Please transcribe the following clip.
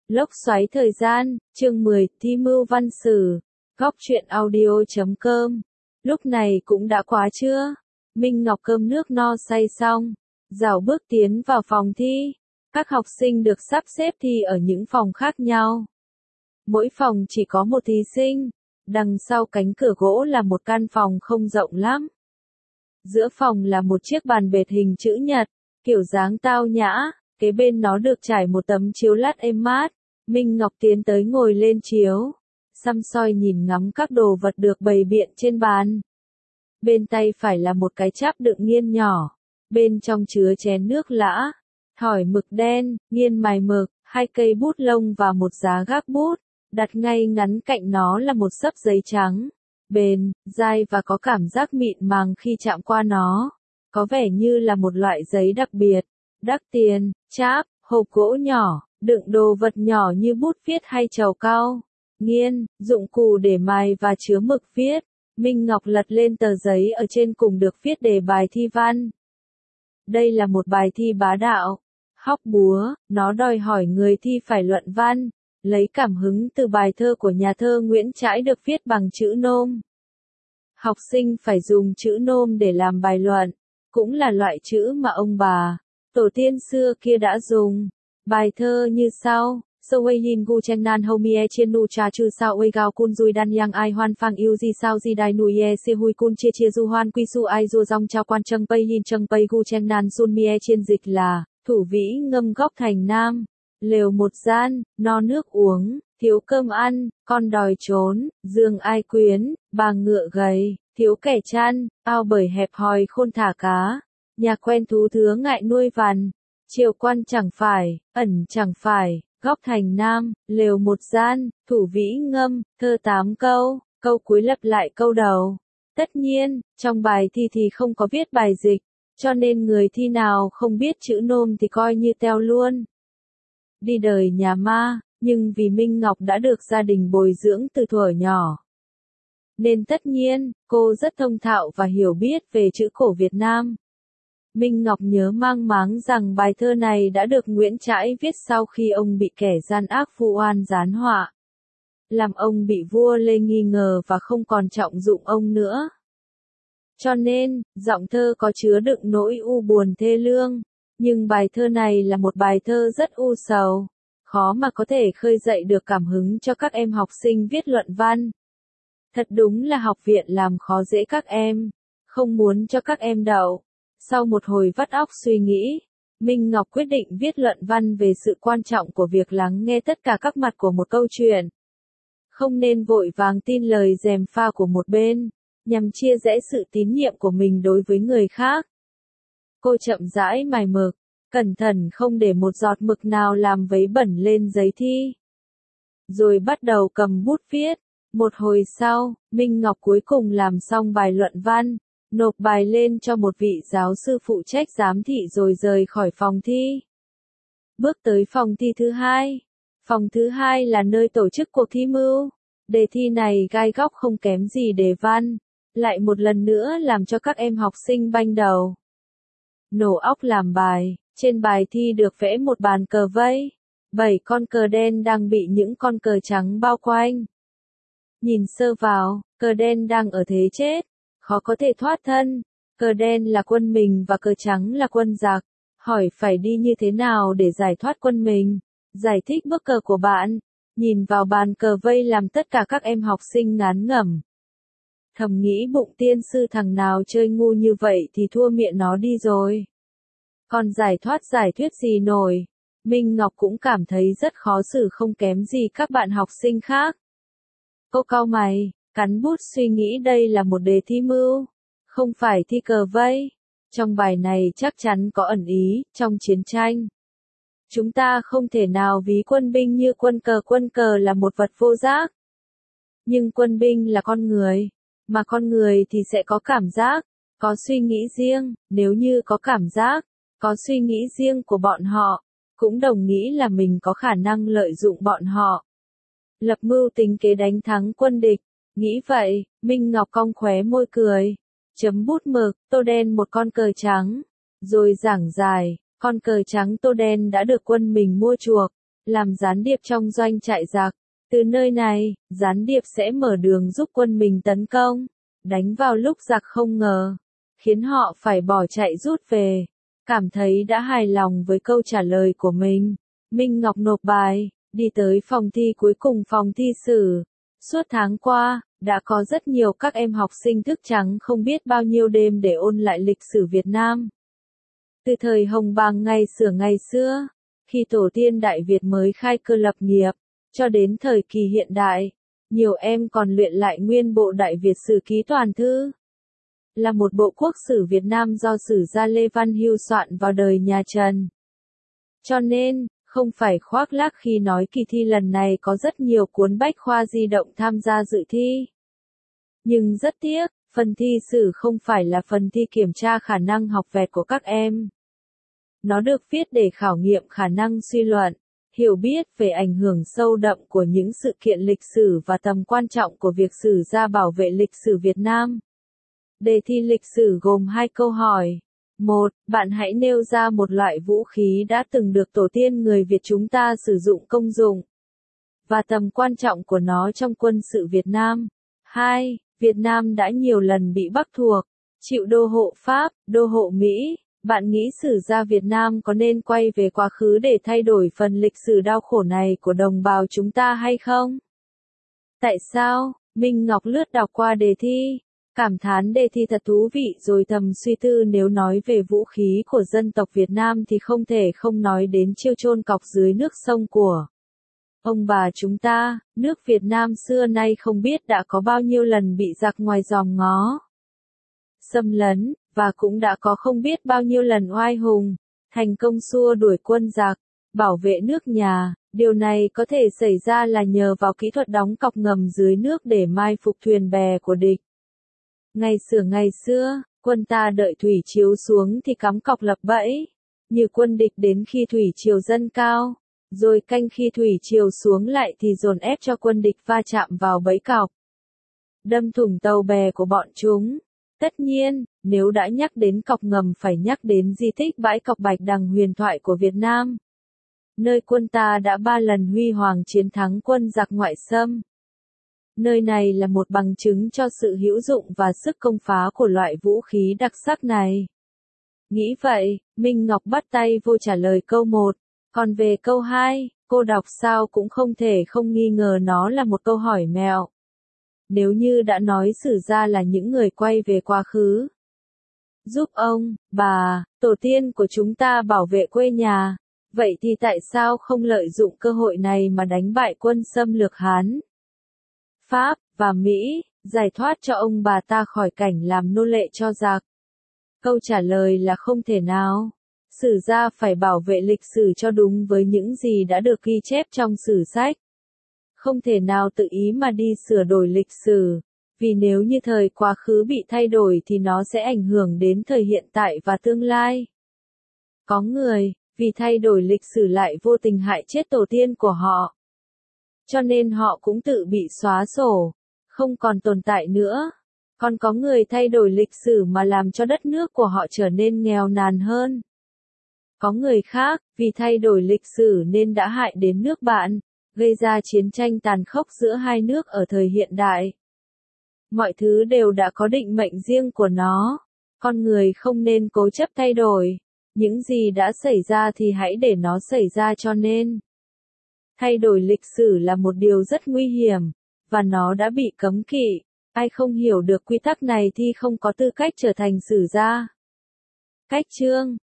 Lốc xoáy thời gian, chương 10, thi mưu văn sử, góc truyện audio.com. Lúc này cũng đã quá trưa, Minh Ngọc cơm nước no say xong, rảo bước tiến vào phòng thi. Các học sinh được sắp xếp thi ở những phòng khác nhau. Mỗi phòng chỉ có một thí sinh, đằng sau cánh cửa gỗ là một căn phòng không rộng lắm. Giữa phòng là một chiếc bàn bệt hình chữ nhật, kiểu dáng tao nhã, kế bên nó được trải một tấm chiếu lát êm mát. Minh Ngọc tiến tới ngồi lên chiếu, săm soi nhìn ngắm các đồ vật được bày biện trên bàn. Bên tay phải là một cái cháp đựng nghiên nhỏ, bên trong chứa chén nước lã, thỏi mực đen, nghiên mài mực, 2 cây bút lông và một giá gác bút. Đặt ngay ngắn cạnh nó là một xấp giấy trắng, bền, dai và có cảm giác mịn màng khi chạm qua nó. Có vẻ như là một loại giấy đặc biệt, đắt tiền. Cháp, hộp gỗ nhỏ, đựng đồ vật nhỏ như bút viết hay trầu cau. Nghiên, dụng cụ để mài và chứa mực viết. Minh Ngọc lật lên tờ giấy ở trên cùng được viết đề bài thi văn. Đây là một bài thi bá đạo, hóc búa, nó đòi hỏi người thi phải luận văn, lấy cảm hứng từ bài thơ của nhà thơ Nguyễn Trãi được viết bằng chữ nôm. Học sinh phải dùng chữ nôm để làm bài luận, cũng là loại chữ mà ông bà, tổ tiên xưa kia đã dùng. Bài thơ như sau: Saway yin gu chen nan homie chien nu cha chư sao oi gao kun dui dan yang ai hoan phang yêu di sao di dai nu ye se hui kun chia chia du hoan quy su ai du dong trao quan trâng pay yin trâng pay gu chen nan sun mie chiên dịch là thủ vĩ ngâm góc thành nam. Lều một gian, no nước uống, thiếu cơm ăn, con đòi trốn, giường ai quyến, bà ngựa gầy, thiếu kẻ chăn, ao bời hẹp hòi khôn thả cá, nhà quen thú thứa ngại nuôi vằn, triều quan chẳng phải, ẩn chẳng phải, góc thành nam, lều một gian, thủ vĩ ngâm, thơ 8 câu, câu cuối lặp lại câu đầu. Tất nhiên, trong bài thi thì không có viết bài dịch, cho nên người thi nào không biết chữ nôm thì coi như teo luôn. Đi đời nhà ma, nhưng vì Minh Ngọc đã được gia đình bồi dưỡng từ thuở nhỏ, nên tất nhiên, cô rất thông thạo và hiểu biết về chữ cổ Việt Nam. Minh Ngọc nhớ mang máng rằng bài thơ này đã được Nguyễn Trãi viết sau khi ông bị kẻ gian ác vu oan gián họa, làm ông bị vua Lê nghi ngờ và không còn trọng dụng ông nữa. Cho nên, giọng thơ có chứa đựng nỗi u buồn thê lương. Nhưng bài thơ này là một bài thơ rất u sầu, khó mà có thể khơi dậy được cảm hứng cho các em học sinh viết luận văn. Thật đúng là học viện làm khó dễ các em, không muốn cho các em đậu. Sau một hồi vắt óc suy nghĩ, Minh Ngọc quyết định viết luận văn về sự quan trọng của việc lắng nghe tất cả các mặt của một câu chuyện. Không nên vội vàng tin lời gièm pha của một bên, nhằm chia rẽ sự tín nhiệm của mình đối với người khác. Cô chậm rãi mài mực, cẩn thận không để một giọt mực nào làm vấy bẩn lên giấy thi. Rồi bắt đầu cầm bút viết. Một hồi sau, Minh Ngọc cuối cùng làm xong bài luận văn, nộp bài lên cho một vị giáo sư phụ trách giám thị rồi rời khỏi phòng thi. Bước tới phòng thi thứ hai. Phòng thứ hai là nơi tổ chức cuộc thi mưu. Đề thi này gai góc không kém gì đề văn, lại một lần nữa làm cho các em học sinh banh đầu. Nổ óc làm bài, trên bài thi được vẽ một bàn cờ vây, 7 con cờ đen đang bị những con cờ trắng bao quanh. Nhìn sơ vào, cờ đen đang ở thế chết, khó có thể thoát thân, cờ đen là quân mình và cờ trắng là quân giặc, hỏi phải đi như thế nào để giải thoát quân mình, giải thích bước cờ của bạn, nhìn vào bàn cờ vây làm tất cả các em học sinh ngán ngẩm. Thầm nghĩ bụng tiên sư thằng nào chơi ngu như vậy thì thua miệng nó đi rồi. Còn giải thuyết gì nổi. Minh Ngọc cũng cảm thấy rất khó xử không kém gì các bạn học sinh khác. Cô cau mày, cắn bút suy nghĩ đây là một đề thi mưu, không phải thi cờ vây. Trong bài này chắc chắn có ẩn ý, trong chiến tranh. Chúng ta không thể nào ví quân binh như quân cờ là một vật vô giác. Nhưng quân binh là con người. Mà con người thì sẽ có cảm giác, có suy nghĩ riêng, nếu như có cảm giác, có suy nghĩ riêng của bọn họ, cũng đồng nghĩ là mình có khả năng lợi dụng bọn họ. Lập mưu tính kế đánh thắng quân địch, nghĩ vậy, Minh Ngọc cong khóe môi cười, chấm bút mực, tô đen một con cờ trắng, rồi giảng giải, con cờ trắng tô đen đã được quân mình mua chuộc, làm gián điệp trong doanh trại giặc. Từ nơi này, gián điệp sẽ mở đường giúp quân mình tấn công, đánh vào lúc giặc không ngờ, khiến họ phải bỏ chạy rút về. Cảm thấy đã hài lòng với câu trả lời của mình, Minh Ngọc nộp bài, đi tới phòng thi cuối cùng phòng thi sử. Suốt tháng qua, đã có rất nhiều các em học sinh thức trắng không biết bao nhiêu đêm để ôn lại lịch sử Việt Nam. Từ thời Hồng Bàng ngày xưa, khi tổ tiên Đại Việt mới khai cơ lập nghiệp, cho đến thời kỳ hiện đại, nhiều em còn luyện lại nguyên bộ Đại Việt Sử Ký Toàn Thư. Là một bộ quốc sử Việt Nam do sử gia Lê Văn Hưu soạn vào đời nhà Trần. Cho nên, không phải khoác lác khi nói kỳ thi lần này có rất nhiều cuốn bách khoa di động tham gia dự thi. Nhưng rất tiếc, phần thi sử không phải là phần thi kiểm tra khả năng học vẹt của các em. Nó được viết để khảo nghiệm khả năng suy luận, hiểu biết về ảnh hưởng sâu đậm của những sự kiện lịch sử và tầm quan trọng của việc sử gia bảo vệ lịch sử Việt Nam. Đề thi lịch sử gồm 2 câu hỏi. 1. Bạn hãy nêu ra một loại vũ khí đã từng được tổ tiên người Việt chúng ta sử dụng công dụng, và tầm quan trọng của nó trong quân sự Việt Nam. 2. Việt Nam đã nhiều lần bị Bắc thuộc, chịu đô hộ Pháp, đô hộ Mỹ. Bạn nghĩ sử gia Việt Nam có nên quay về quá khứ để thay đổi phần lịch sử đau khổ này của đồng bào chúng ta hay không? Tại sao? Minh Ngọc lướt đọc qua đề thi, cảm thán đề thi thật thú vị rồi thầm suy tư nếu nói về vũ khí của dân tộc Việt Nam thì không thể không nói đến chiêu chôn cọc dưới nước sông của ông bà chúng ta. Nước Việt Nam xưa nay không biết đã có bao nhiêu lần bị giặc ngoài giòm ngó xâm lấn, và cũng đã có không biết bao nhiêu lần oai hùng, thành công xua đuổi quân giặc, bảo vệ nước nhà. Điều này có thể xảy ra là nhờ vào kỹ thuật đóng cọc ngầm dưới nước để mai phục thuyền bè của địch. Ngày xưa, quân ta đợi thủy chiều xuống thì cắm cọc lập bẫy, như quân địch đến khi thủy triều dâng cao, rồi canh khi thủy triều xuống lại thì dồn ép cho quân địch va chạm vào bẫy cọc, đâm thủng tàu bè của bọn chúng. Tất nhiên, nếu đã nhắc đến cọc ngầm phải nhắc đến di tích bãi cọc Bạch Đằng huyền thoại của Việt Nam, nơi quân ta đã 3 lần huy hoàng chiến thắng quân giặc ngoại xâm. Nơi này là một bằng chứng cho sự hữu dụng và sức công phá của loại vũ khí đặc sắc này. Nghĩ vậy, Minh Ngọc bắt tay vô trả lời câu 1. Còn về câu 2, cô đọc sao cũng không thể không nghi ngờ nó là một câu hỏi mẹo. Nếu như đã nói sử gia là những người quay về quá khứ, giúp ông, bà, tổ tiên của chúng ta bảo vệ quê nhà, vậy thì tại sao không lợi dụng cơ hội này mà đánh bại quân xâm lược Hán, Pháp và Mỹ, giải thoát cho ông bà ta khỏi cảnh làm nô lệ cho giặc? Câu trả lời là không thể nào. Sử gia phải bảo vệ lịch sử cho đúng với những gì đã được ghi chép trong sử sách. Không thể nào tự ý mà đi sửa đổi lịch sử, vì nếu như thời quá khứ bị thay đổi thì nó sẽ ảnh hưởng đến thời hiện tại và tương lai. Có người, vì thay đổi lịch sử lại vô tình hại chết tổ tiên của họ. Cho nên họ cũng tự bị xóa sổ, không còn tồn tại nữa. Còn có người thay đổi lịch sử mà làm cho đất nước của họ trở nên nghèo nàn hơn. Có người khác, vì thay đổi lịch sử nên đã hại đến nước bạn, gây ra chiến tranh tàn khốc giữa hai nước ở thời hiện đại. Mọi thứ đều đã có định mệnh riêng của nó. Con người không nên cố chấp thay đổi. Những gì đã xảy ra thì hãy để nó xảy ra cho nên. Thay đổi lịch sử là một điều rất nguy hiểm, và nó đã bị cấm kỵ. Ai không hiểu được quy tắc này thì không có tư cách trở thành sử gia. Cách chương